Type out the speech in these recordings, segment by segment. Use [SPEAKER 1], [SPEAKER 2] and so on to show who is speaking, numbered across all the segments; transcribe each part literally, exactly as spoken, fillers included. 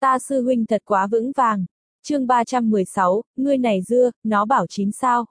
[SPEAKER 1] Ta sư huynh thật quá vững vàng. Chương ba trăm mười sáu, ngươi này dưa, nó bảo chín sao.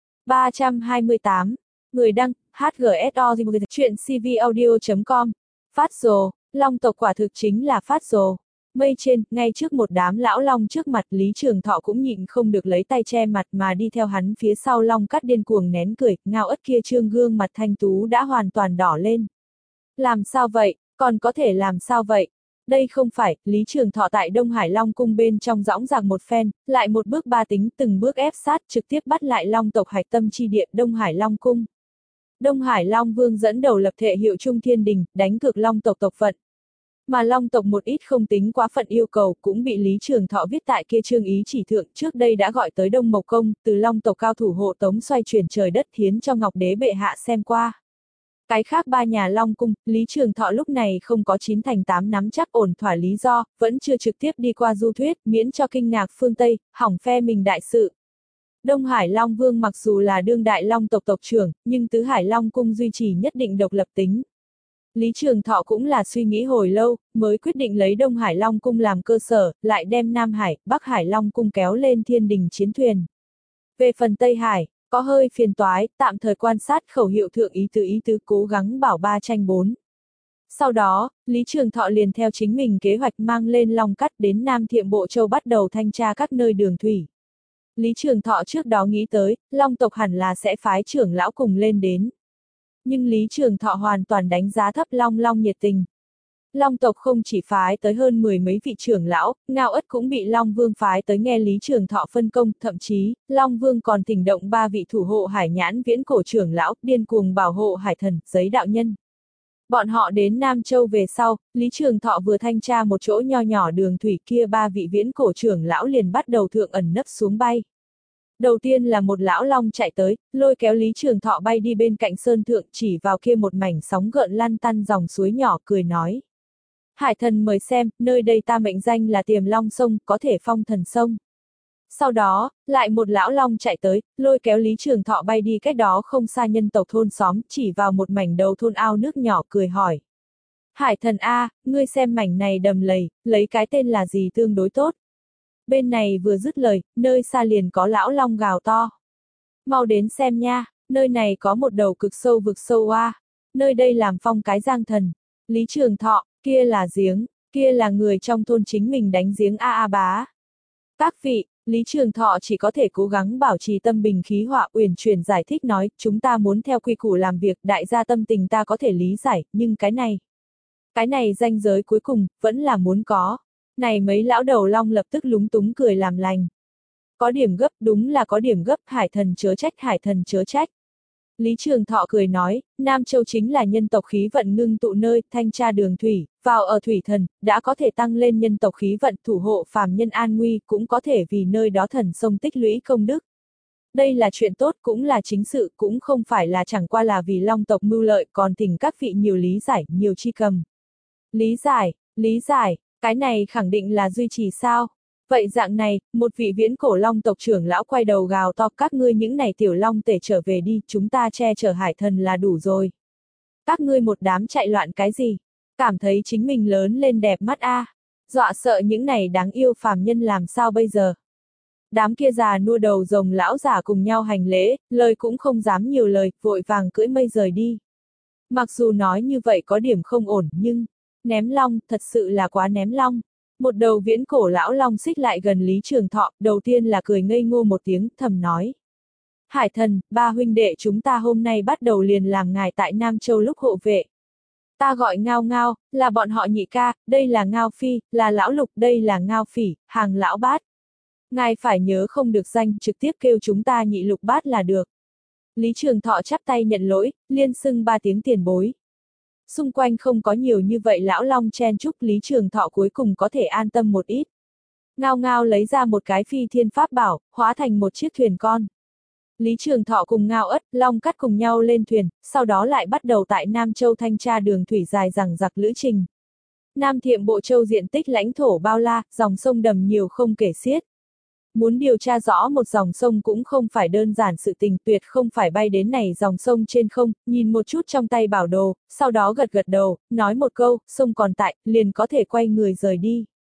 [SPEAKER 1] ba trăm hai mươi tám, người đăng, hát giê ét o chuyện cvaudio chấm com. Phát rồ, long tộc quả thực chính là phát rồ. Mây trên, ngay trước một đám lão long trước mặt, Lý Trường Thọ cũng nhịn không được lấy tay che mặt mà đi theo hắn phía sau. Long cắt điên cuồng nén cười, Ngao Ất kia trương gương mặt thanh tú đã hoàn toàn đỏ lên. Làm sao vậy, còn có thể làm sao vậy? Đây không phải, Lý Trường Thọ tại Đông Hải Long cung bên trong dõng dạc một phen, lại một bước ba tính, từng bước ép sát, trực tiếp bắt lại long tộc hạch tâm chi địa Đông Hải Long cung. Đông Hải Long Vương dẫn đầu lập thệ hiệu Trung Thiên Đình, đánh cược long tộc tộc phận. Mà long tộc một ít không tính quá phận yêu cầu cũng bị Lý Trường Thọ viết tại kia trương ý chỉ thượng, trước đây đã gọi tới Đông Mộc Công, từ long tộc cao thủ hộ tống xoay chuyển trời đất hiến cho Ngọc Đế bệ hạ xem qua. Cái khác ba nhà Long cung, Lý Trường Thọ lúc này không có chín thành tám nắm chắc ổn thỏa lý do, vẫn chưa trực tiếp đi qua du thuyết, miễn cho kinh ngạc phương Tây, hỏng phe mình đại sự. Đông Hải Long Vương mặc dù là đương đại Long tộc tộc trưởng, nhưng Tứ Hải Long cung duy trì nhất định độc lập tính. Lý Trường Thọ cũng là suy nghĩ hồi lâu, mới quyết định lấy Đông Hải Long cung làm cơ sở, lại đem Nam Hải, Bắc Hải Long cung kéo lên thiên đình chiến thuyền. Về phần Tây Hải, có hơi phiền toái, tạm thời quan sát khẩu hiệu thượng ý tứ ý tứ cố gắng bảo ba tranh bốn. Sau đó, Lý Trường Thọ liền theo chính mình kế hoạch mang lên Long Cắt đến Nam Thiệm Bộ Châu bắt đầu thanh tra các nơi đường thủy. Lý Trường Thọ trước đó nghĩ tới, Long tộc hẳn là sẽ phái trưởng lão cùng lên đến. Nhưng Lý Trường Thọ hoàn toàn đánh giá thấp Long Long nhiệt tình. Long tộc không chỉ phái tới hơn mười mấy vị trưởng lão, Ngao Ất cũng bị Long Vương phái tới nghe Lý Trường Thọ phân công, thậm chí, Long Vương còn thỉnh động ba vị thủ hộ hải nhãn viễn cổ trưởng lão, điên cuồng bảo hộ hải thần, giấy đạo nhân. Bọn họ đến Nam Châu về sau, Lý Trường Thọ vừa thanh tra một chỗ nho nhỏ đường thủy kia, ba vị viễn cổ trưởng lão liền bắt đầu thượng ẩn nấp xuống bay. Đầu tiên là một lão long chạy tới, lôi kéo Lý Trường Thọ bay đi bên cạnh sơn thượng, chỉ vào kia một mảnh sóng gợn lăn tăn dòng suối nhỏ, cười nói. Hải thần mời xem, nơi đây ta mệnh danh là Tiềm Long Sông, có thể phong thần sông. Sau đó, lại một lão long chạy tới, lôi kéo Lý Trường Thọ bay đi cách đó không xa nhân tộc thôn xóm, chỉ vào một mảnh đầu thôn ao nước nhỏ, cười hỏi. Hải thần A, ngươi xem mảnh này đầm lầy, lấy cái tên là gì tương đối tốt. Bên này vừa dứt lời, nơi xa liền có lão long gào to. Mau đến xem nha, nơi này có một đầu cực sâu vực sâu oa, nơi đây làm phong cái giang thần. Lý Trường Thọ, kia là giếng, kia là người trong thôn chính mình đánh giếng a a bá. Các vị, Lý Trường Thọ chỉ có thể cố gắng bảo trì tâm bình khí hòa, uyển chuyển giải thích nói, chúng ta muốn theo quy củ làm việc, đại gia tâm tình ta có thể lý giải, nhưng cái này, cái này ranh giới cuối cùng, vẫn là muốn có. Này mấy lão đầu long lập tức lúng túng cười làm lành. Có điểm gấp, đúng là có điểm gấp, hải thần chớ trách, hải thần chớ trách. Lý Trường Thọ cười nói, Nam Châu chính là nhân tộc khí vận ngưng tụ nơi, thanh tra đường thủy, vào ở thủy thần, đã có thể tăng lên nhân tộc khí vận, thủ hộ phàm nhân an nguy, cũng có thể vì nơi đó thần sông tích lũy công đức. Đây là chuyện tốt, cũng là chính sự, cũng không phải là chẳng qua là vì long tộc mưu lợi, còn thỉnh các vị nhiều lý giải, nhiều chi cầm. Lý giải, lý giải, cái này khẳng định là duy trì sao? Vậy dạng này, một vị viễn cổ long tộc trưởng lão quay đầu gào to, các ngươi những này tiểu long tể trở về đi, chúng ta che chở hải thần là đủ rồi. Các ngươi một đám chạy loạn cái gì? Cảm thấy chính mình lớn lên đẹp mắt a, à? Dọa sợ những này đáng yêu phàm nhân làm sao bây giờ? Đám kia già nua đầu rồng lão giả cùng nhau hành lễ, lời cũng không dám nhiều lời, vội vàng cưỡi mây rời đi. Mặc dù nói như vậy có điểm không ổn, nhưng ném long, thật sự là quá ném long. Một đầu viễn cổ lão long xích lại gần Lý Trường Thọ, đầu tiên là cười ngây ngô một tiếng, thầm nói. Hải thần, ba huynh đệ chúng ta hôm nay bắt đầu liền làm ngài tại Nam Châu lúc hộ vệ. Ta gọi Ngao Ngao, là bọn họ nhị ca, đây là Ngao Phi, là lão lục, đây là Ngao Phỉ, hàng lão bát. Ngài phải nhớ không được danh, trực tiếp kêu chúng ta nhị lục bát là được. Lý Trường Thọ chắp tay nhận lỗi, liên xưng ba tiếng tiền bối. Xung quanh không có nhiều như vậy lão long chen chúc, Lý Trường Thọ cuối cùng có thể an tâm một ít. Ngao Ngao lấy ra một cái phi thiên pháp bảo, hóa thành một chiếc thuyền con. Lý Trường Thọ cùng Ngao Ất, Long Cắt cùng nhau lên thuyền, sau đó lại bắt đầu tại Nam Châu thanh tra đường thủy dài dằng dặc lữ trình. Nam Thiệm Bộ Châu diện tích lãnh thổ bao la, dòng sông đầm nhiều không kể xiết. Muốn điều tra rõ một dòng sông cũng không phải đơn giản sự tình, tuyệt không phải bay đến này dòng sông trên không, nhìn một chút trong tay bảo đồ, sau đó gật gật đầu, nói một câu, sông còn tại, liền có thể quay người rời đi.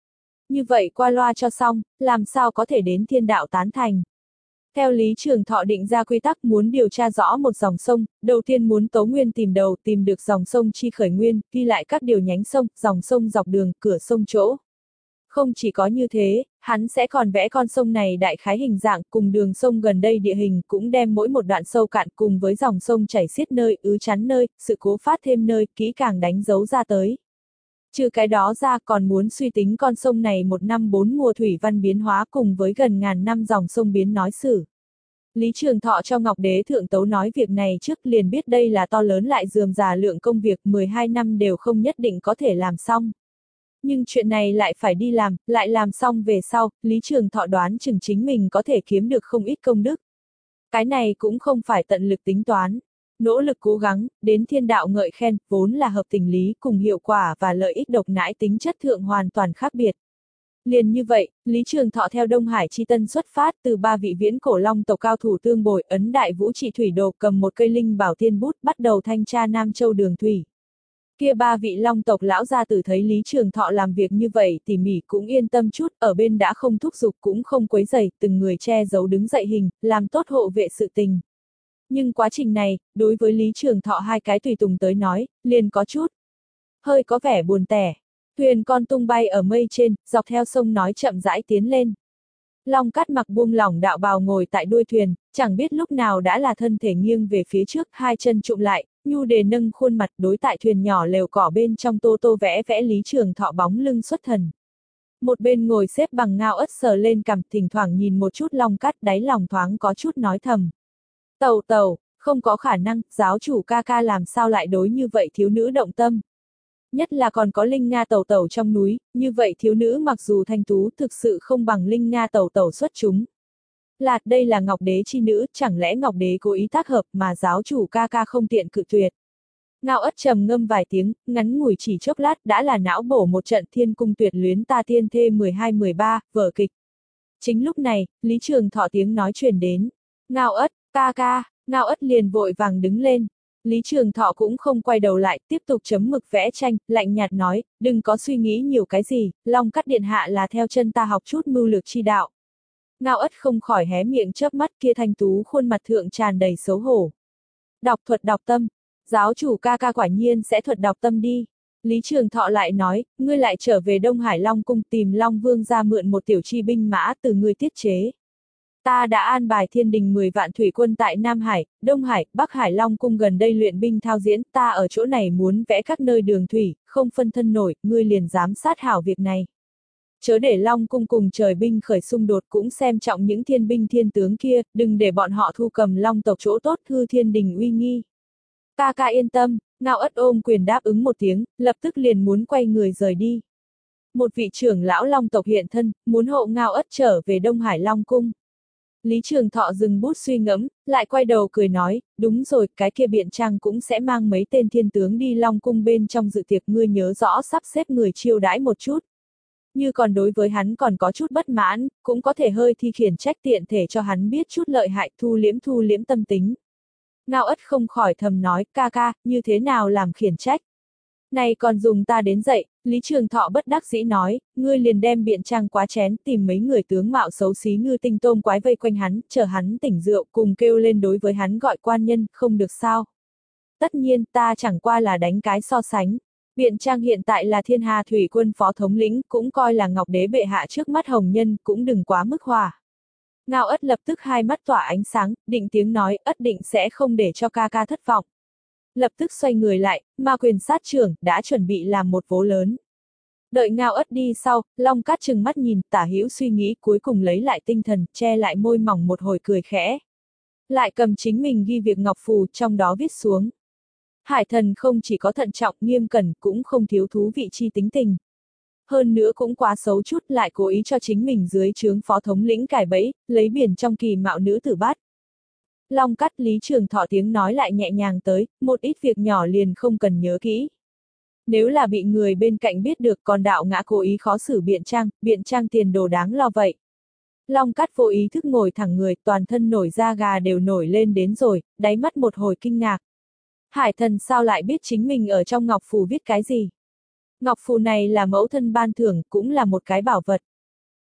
[SPEAKER 1] Như vậy qua loa cho xong, làm sao có thể đến thiên đạo tán thành. Theo Lý Trường Thọ định ra quy tắc muốn điều tra rõ một dòng sông, đầu tiên muốn tấu nguyên tìm đầu, tìm được dòng sông chi khởi nguyên, ghi lại các điều nhánh sông, dòng sông dọc đường, cửa sông chỗ. Không chỉ có như thế, hắn sẽ còn vẽ con sông này đại khái hình dạng cùng đường sông gần đây địa hình, cũng đem mỗi một đoạn sâu cạn cùng với dòng sông chảy xiết nơi, ứ chắn nơi, sự cố phát thêm nơi, kỹ càng đánh dấu ra tới. Trừ cái đó ra còn muốn suy tính con sông này một năm bốn mùa thủy văn biến hóa cùng với gần ngàn năm dòng sông biến nói sử. Lý Trường Thọ cho Ngọc Đế Thượng Tấu nói việc này trước liền biết đây là to lớn lại rườm rà lượng công việc mười hai năm đều không nhất định có thể làm xong. Nhưng chuyện này lại phải đi làm, lại làm xong về sau, Lý Trường Thọ đoán chừng chính mình có thể kiếm được không ít công đức. Cái này cũng không phải tận lực tính toán. Nỗ lực cố gắng, đến thiên đạo ngợi khen, vốn là hợp tình lý cùng hiệu quả và lợi ích độc nãi tính chất thượng hoàn toàn khác biệt. Liền như vậy, Lý Trường Thọ theo Đông Hải Chi Tân xuất phát từ ba vị viễn cổ long tộc cao thủ tương bồi ấn đại vũ trị thủy đồ cầm một cây linh bảo tiên bút bắt đầu thanh tra Nam Châu đường thủy. Kia ba vị long tộc lão gia tử thấy Lý Trường Thọ làm việc như vậy tỉ mỉ cũng yên tâm chút, ở bên đã không thúc giục cũng không quấy rầy, từng người che giấu đứng dậy hình, làm tốt hộ vệ sự tình. Nhưng quá trình này, đối với Lý Trường Thọ hai cái tùy tùng tới nói, liền có chút hơi có vẻ buồn tẻ. Thuyền con tung bay ở mây trên, dọc theo sông nói chậm rãi tiến lên. Long Cát mặc buông lỏng đạo bào ngồi tại đuôi thuyền, chẳng biết lúc nào đã là thân thể nghiêng về phía trước, hai chân trụm lại, nhu đề nâng khuôn mặt đối tại thuyền nhỏ lều cỏ bên trong tô tô vẽ vẽ Lý Trường Thọ bóng lưng xuất thần. Một bên ngồi xếp bằng Ngao Ất sờ lên cằm, thỉnh thoảng nhìn một chút Long Cát, đáy lòng thoáng có chút nói thầm. Tàu tàu, không có khả năng, giáo chủ ca ca làm sao lại đối như vậy thiếu nữ động tâm. Nhất là còn có Linh Nga tàu tàu trong núi, như vậy thiếu nữ mặc dù thanh tú thực sự không bằng Linh Nga tàu tàu xuất chúng. Lạt đây là Ngọc Đế chi nữ, chẳng lẽ Ngọc Đế cố ý tác hợp mà giáo chủ ca ca không tiện cự tuyệt. Ngao Ất trầm ngâm vài tiếng, ngắn ngủi chỉ chốc lát đã là não bổ một trận thiên cung tuyệt luyến ta tiên thê mười hai mười ba, vở kịch. Chính lúc này, Lý Trường Thọ tiếng nói truyền đến. Ngao Ất, ca ca, Ngao Ất liền vội vàng đứng lên. Lý Trường Thọ cũng không quay đầu lại, tiếp tục chấm mực vẽ tranh, lạnh nhạt nói, đừng có suy nghĩ nhiều cái gì, Long Cát điện hạ là theo chân ta học chút mưu lược chi đạo. Ngao Ất không khỏi hé miệng chớp mắt, kia thanh tú khuôn mặt thượng tràn đầy xấu hổ. Đọc thuật đọc tâm, giáo chủ ca ca quả nhiên sẽ thuật đọc tâm đi. Lý Trường Thọ lại nói, ngươi lại trở về Đông Hải Long cung tìm Long Vương ra mượn một tiểu chi binh mã từ ngươi tiết chế. Ta đã an bài thiên đình mười vạn thủy quân tại Nam Hải, Đông Hải, Bắc Hải Long cung gần đây luyện binh thao diễn, ta ở chỗ này muốn vẽ các nơi đường thủy, không phân thân nổi, ngươi liền giám sát hảo việc này. Chớ để Long cung cùng trời binh khởi xung đột, cũng xem trọng những thiên binh thiên tướng kia, đừng để bọn họ thu cầm Long tộc chỗ tốt hư thiên đình uy nghi. Ca ca yên tâm, Ngao Ất ôm quyền đáp ứng một tiếng, lập tức liền muốn quay người rời đi. Một vị trưởng lão Long tộc hiện thân, muốn hộ Ngao Ất trở về Đông Hải Long cung. Lý Trường Thọ dừng bút suy ngẫm, lại quay đầu cười nói, đúng rồi, cái kia Biện Trang cũng sẽ mang mấy tên thiên tướng đi Long cung bên trong dự tiệc, ngươi nhớ rõ sắp xếp người chiêu đãi một chút. Như còn đối với hắn còn có chút bất mãn, cũng có thể hơi thi khiển trách tiện thể cho hắn biết chút lợi hại, thu liễm thu liễm tâm tính. Ngao Ất không khỏi thầm nói, ca ca, như thế nào làm khiển trách? Này còn dùng ta đến dậy, Lý Trường Thọ bất đắc dĩ nói, ngươi liền đem Biện Trang quá chén, tìm mấy người tướng mạo xấu xí ngư tinh tôm quái vây quanh hắn, chờ hắn tỉnh rượu, cùng kêu lên đối với hắn gọi quan nhân, không được sao. Tất nhiên, ta chẳng qua là đánh cái so sánh. Biện Trang hiện tại là Thiên Hà Thủy quân phó thống lĩnh, cũng coi là Ngọc Đế bệ hạ trước mắt hồng nhân, cũng đừng quá mức hòa. Ngao Ất lập tức hai mắt tỏa ánh sáng, định tiếng nói, Ất định sẽ không để cho ca ca thất vọng. Lập tức xoay người lại, ma quyền sát trưởng, đã chuẩn bị làm một vố lớn. Đợi Ngao Ất đi sau, Long Cát trừng mắt nhìn, tả hữu suy nghĩ, cuối cùng lấy lại tinh thần, che lại môi mỏng một hồi cười khẽ. Lại cầm chính mình ghi việc ngọc phù, trong đó viết xuống. Hải thần không chỉ có thận trọng, nghiêm cẩn, cũng không thiếu thú vị chi tính tình. Hơn nữa cũng quá xấu chút, lại cố ý cho chính mình dưới trướng phó thống lĩnh cải bẫy, lấy biển trong kỳ mạo nữ tử bắt. Long Cát Lý Trường Thọ tiếng nói lại nhẹ nhàng tới, một ít việc nhỏ liền không cần nhớ kỹ. Nếu là bị người bên cạnh biết được, còn đạo ngã cố ý khó xử Biện Trang, Biện Trang tiền đồ đáng lo vậy. Long Cát vô ý thức ngồi thẳng người, toàn thân nổi da gà đều nổi lên đến rồi, đáy mắt một hồi kinh ngạc. Hải thần sao lại biết chính mình ở trong ngọc phù viết cái gì? Ngọc phù này là mẫu thân ban thưởng, cũng là một cái bảo vật.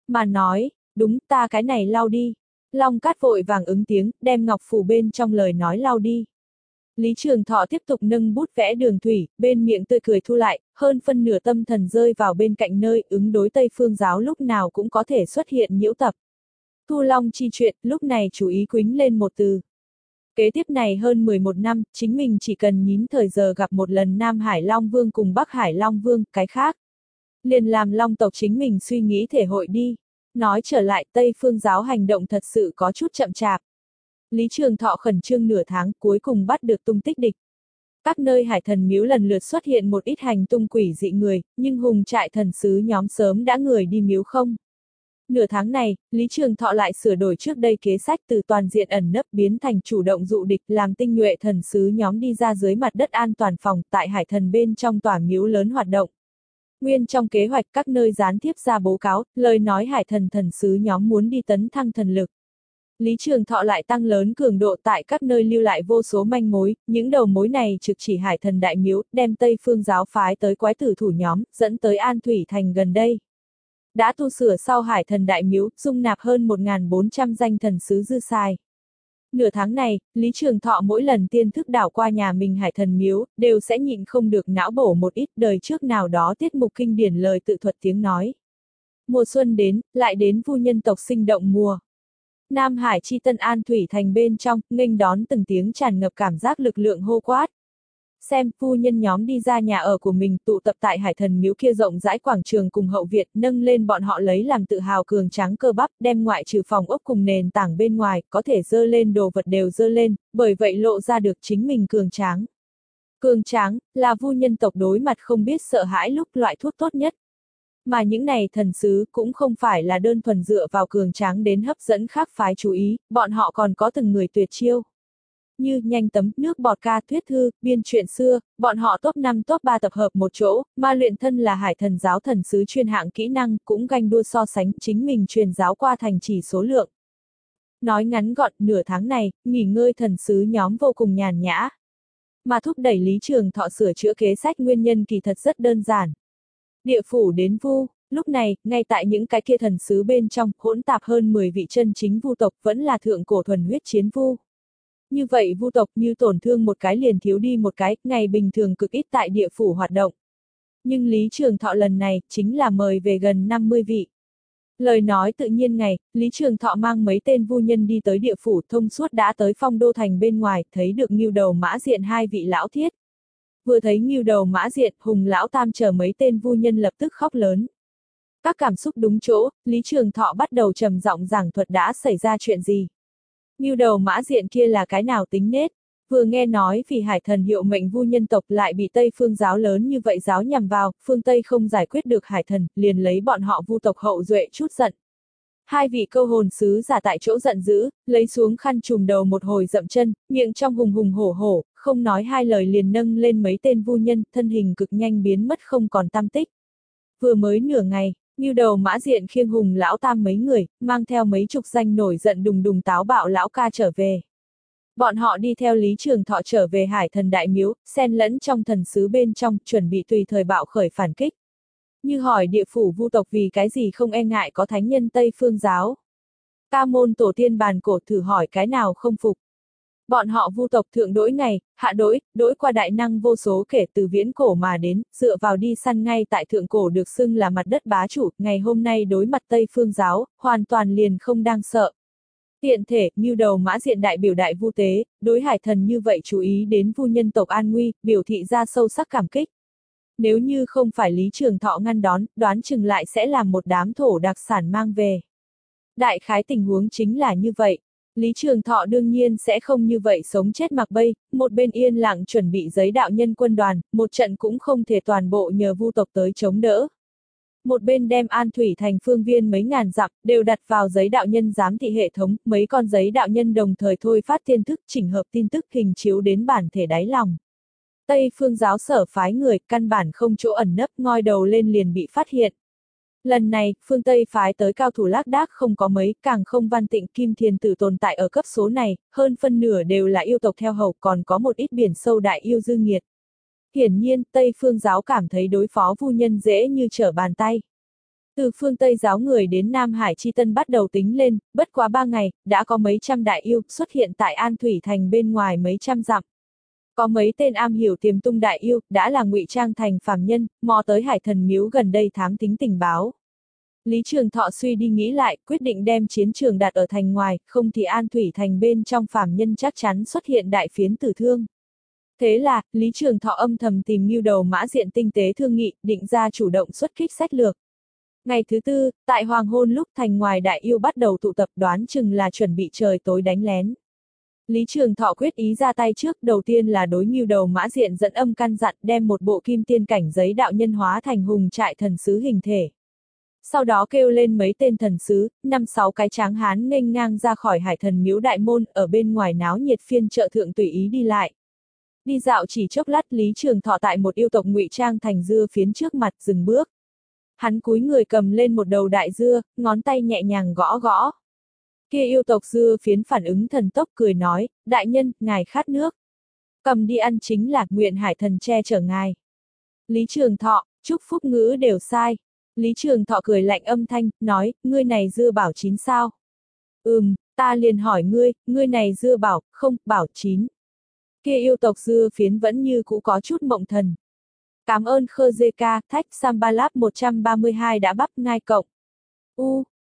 [SPEAKER 1] mà nói, đúng ta cái này lau đi. Long Cát vội vàng ứng tiếng, đem ngọc phù bên trong lời nói lau đi. Lý Trường Thọ tiếp tục nâng bút vẽ đường thủy, bên miệng tươi cười thu lại, hơn phân nửa tâm thần rơi vào bên cạnh nơi ứng đối Tây Phương giáo lúc nào cũng có thể xuất hiện nhiễu tập. Thu Long chi chuyện, lúc này chú ý quính lên một từ. Kế tiếp này hơn mười một năm, chính mình chỉ cần nhín thời giờ gặp một lần Nam Hải Long Vương cùng Bắc Hải Long Vương, cái khác. Liền làm Long tộc chính mình suy nghĩ thể hội đi. Nói trở lại, Tây Phương giáo hành động thật sự có chút chậm chạp. Lý Trường Thọ khẩn trương nửa tháng cuối cùng bắt được tung tích địch. Các nơi hải thần miếu lần lượt xuất hiện một ít hành tung quỷ dị người, nhưng hùng trại thần sứ nhóm sớm đã người đi miếu không. Nửa tháng này, Lý Trường Thọ lại sửa đổi trước đây kế sách từ toàn diện ẩn nấp biến thành chủ động dụ địch, làm tinh nhuệ thần sứ nhóm đi ra dưới mặt đất an toàn phòng tại hải thần bên trong tòa miếu lớn hoạt động. Nguyên trong kế hoạch các nơi gián tiếp ra báo cáo, lời nói hải thần thần sứ nhóm muốn đi tấn thăng thần lực. Lý Trường Thọ lại tăng lớn cường độ tại các nơi lưu lại vô số manh mối, những đầu mối này trực chỉ hải thần đại miếu, đem Tây Phương giáo phái tới quái tử thủ nhóm, dẫn tới An Thủy Thành gần đây. Đã tu sửa sau hải thần đại miếu, dung nạp hơn một nghìn bốn trăm danh thần sứ dư xài. Nửa tháng này, Lý Trường Thọ mỗi lần tiên thức đảo qua nhà mình hải thần miếu, đều sẽ nhịn không được não bổ một ít đời trước nào đó tiết mục kinh điển lời tự thuật tiếng nói. Mùa xuân đến, lại đến vu nhân tộc sinh động mùa. Nam Hải chi Tân An Thủy Thành bên trong, nghênh đón từng tiếng tràn ngập cảm giác lực lượng hô quát. Xem, phu nhân nhóm đi ra nhà ở của mình tụ tập tại hải thần miếu kia rộng rãi quảng trường cùng hậu viện, nâng lên bọn họ lấy làm tự hào cường tráng cơ bắp, đem ngoại trừ phòng ốc cùng nền tảng bên ngoài, có thể dơ lên đồ vật đều dơ lên, bởi vậy lộ ra được chính mình cường tráng. Cường tráng, là vu nhân tộc đối mặt không biết sợ hãi lúc loại thuốc tốt nhất. Mà những này thần sứ cũng không phải là đơn thuần dựa vào cường tráng đến hấp dẫn khác phái chú ý, bọn họ còn có từng người tuyệt chiêu. Như nhanh tấm, nước bọt ca, thuyết thư, biên chuyện xưa, bọn họ top năm top ba tập hợp một chỗ, mà luyện thân là hải thần giáo thần sứ chuyên hạng kỹ năng, cũng ganh đua so sánh chính mình truyền giáo qua thành chỉ số lượng. Nói ngắn gọn, nửa tháng này, nghỉ ngơi thần sứ nhóm vô cùng nhàn nhã. Mà thúc đẩy Lý Trường Thọ sửa chữa kế sách nguyên nhân kỳ thật rất đơn giản. Địa phủ đến vu, lúc này, ngay tại những cái kia thần sứ bên trong, hỗn tạp hơn mười vị chân chính vu tộc vẫn là thượng cổ thuần huyết chiến vu. Như vậy vu tộc như tổn thương một cái liền thiếu đi một cái, ngày bình thường cực ít tại địa phủ hoạt động. Nhưng Lý Trường Thọ lần này, chính là mời về gần năm mươi vị. Lời nói tự nhiên ngày, Lý Trường Thọ mang mấy tên vu nhân đi tới địa phủ thông suốt đã tới Phong Đô Thành bên ngoài, thấy được Ngưu Đầu Mã Diện hai vị lão thiết. Vừa thấy Ngưu Đầu Mã Diện, Hùng Lão Tam chờ mấy tên vu nhân lập tức khóc lớn. Các cảm xúc đúng chỗ, Lý Trường Thọ bắt đầu trầm giọng giảng thuật đã xảy ra chuyện gì. Ngưu Đầu Mã Diện kia là cái nào tính nết, vừa nghe nói vì hải thần hiệu mệnh vu nhân tộc lại bị Tây Phương giáo lớn như vậy giáo nhằm vào, phương Tây không giải quyết được hải thần, liền lấy bọn họ vu tộc hậu duệ chút giận. Hai vị câu hồn sứ giả tại chỗ giận dữ, lấy xuống khăn trùm đầu một hồi dậm chân, miệng trong hùng hùng hổ hổ, không nói hai lời liền nâng lên mấy tên vu nhân, thân hình cực nhanh biến mất không còn tăm tích. Vừa mới nửa ngày, Ngưu Đầu Mã Diện khiêng Hùng Lão Tam mấy người, mang theo mấy chục danh nổi giận đùng đùng táo bạo lão ca trở về. Bọn họ đi theo Lý Trường Thọ trở về hải thần đại miếu, xen lẫn trong thần sứ bên trong, chuẩn bị tùy thời bạo khởi phản kích. Như hỏi địa phủ vu tộc vì cái gì không e ngại có thánh nhân Tây Phương giáo. Ca môn tổ tiên bàn cổ thử hỏi cái nào không phục. Bọn họ vu tộc thượng đối ngày, hạ đối, đối qua đại năng vô số kể từ viễn cổ mà đến, dựa vào đi săn ngay tại thượng cổ được xưng là mặt đất bá chủ, ngày hôm nay đối mặt Tây Phương giáo, hoàn toàn liền không đang sợ. Tiện thể, Ngưu Đầu Mã Diện đại biểu đại vu tế, đối hải thần như vậy chú ý đến vu nhân tộc an nguy, biểu thị ra sâu sắc cảm kích. Nếu như không phải Lý Trường Thọ ngăn đón, đoán chừng lại sẽ làm một đám thổ đặc sản mang về. Đại khái tình huống chính là như vậy. Lý Trường Thọ đương nhiên sẽ không như vậy sống chết mặc bay, một bên yên lặng chuẩn bị giấy đạo nhân quân đoàn, một trận cũng không thể toàn bộ nhờ vu tộc tới chống đỡ. Một bên đem An Thủy Thành phương viên mấy ngàn dặm, đều đặt vào giấy đạo nhân giám thị hệ thống, mấy con giấy đạo nhân đồng thời thôi phát thiên thức chỉnh hợp tin tức hình chiếu đến bản thể đáy lòng. Tây Phương giáo sở phái người, căn bản không chỗ ẩn nấp, ngoi đầu lên liền bị phát hiện. Lần này, phương Tây phái tới cao thủ lác đác không có mấy, càng không Văn Tịnh Kim Thiền Tử tồn tại ở cấp số này, hơn phân nửa đều là yêu tộc theo hầu, còn có một ít biển sâu đại yêu dư nghiệt. Hiển nhiên, Tây Phương giáo cảm thấy đối phó vu nhân dễ như trở bàn tay. Từ phương Tây giáo người đến Nam Hải Chi Tân bắt đầu tính lên, bất quá ba ngày, đã có mấy trăm đại yêu xuất hiện tại An Thủy Thành bên ngoài mấy trăm dặm. Có mấy tên am hiểu tiềm tung đại yêu, đã là ngụy trang thành phàm nhân, mò tới Hải Thần Miếu gần đây thám tính tình báo. Lý Trường Thọ suy đi nghĩ lại, quyết định đem chiến trường đặt ở thành ngoài, không thì An Thủy Thành bên trong phàm nhân chắc chắn xuất hiện đại phiến tử thương. Thế là, Lý Trường Thọ âm thầm tìm mưu đầu mã diện tinh tế thương nghị, định ra chủ động xuất kích sách lược. Ngày thứ tư, tại hoàng hôn lúc thành ngoài đại yêu bắt đầu tụ tập, đoán chừng là chuẩn bị trời tối đánh lén. Lý Trường Thọ quyết ý ra tay trước, đầu tiên là đối mưu đầu mã diện dẫn âm căn dặn đem một bộ kim tiên cảnh giấy đạo nhân hóa thành hùng trại thần sứ hình thể. Sau đó kêu lên mấy tên thần sứ, năm sáu cái tráng hán nghênh ngang ra khỏi Hải Thần Miếu đại môn, ở bên ngoài náo nhiệt phiên chợ thượng tùy ý đi lại. Đi dạo chỉ chốc lát, Lý Trường Thọ tại một yêu tộc ngụy trang thành dưa phiến trước mặt dừng bước. Hắn cúi người cầm lên một đầu đại dưa, ngón tay nhẹ nhàng gõ gõ. Kia yêu tộc dưa phiến phản ứng thần tốc cười nói, đại nhân, ngài khát nước. Cầm đi ăn chính là nguyện Hải Thần che chở ngài. Lý Trường Thọ, chúc phúc ngữ đều sai. Lý Trường Thọ cười lạnh âm thanh, nói, ngươi này dưa bảo chín sao? Ừm, ta liền hỏi ngươi, ngươi này dưa bảo, không, bảo chín. Kia yêu tộc dưa phiến vẫn như cũ có chút mộng thần. Cảm ơn Khơ Dê Ca, Thách Sambalab một trăm ba mươi hai đã bắp ngai cộng. U,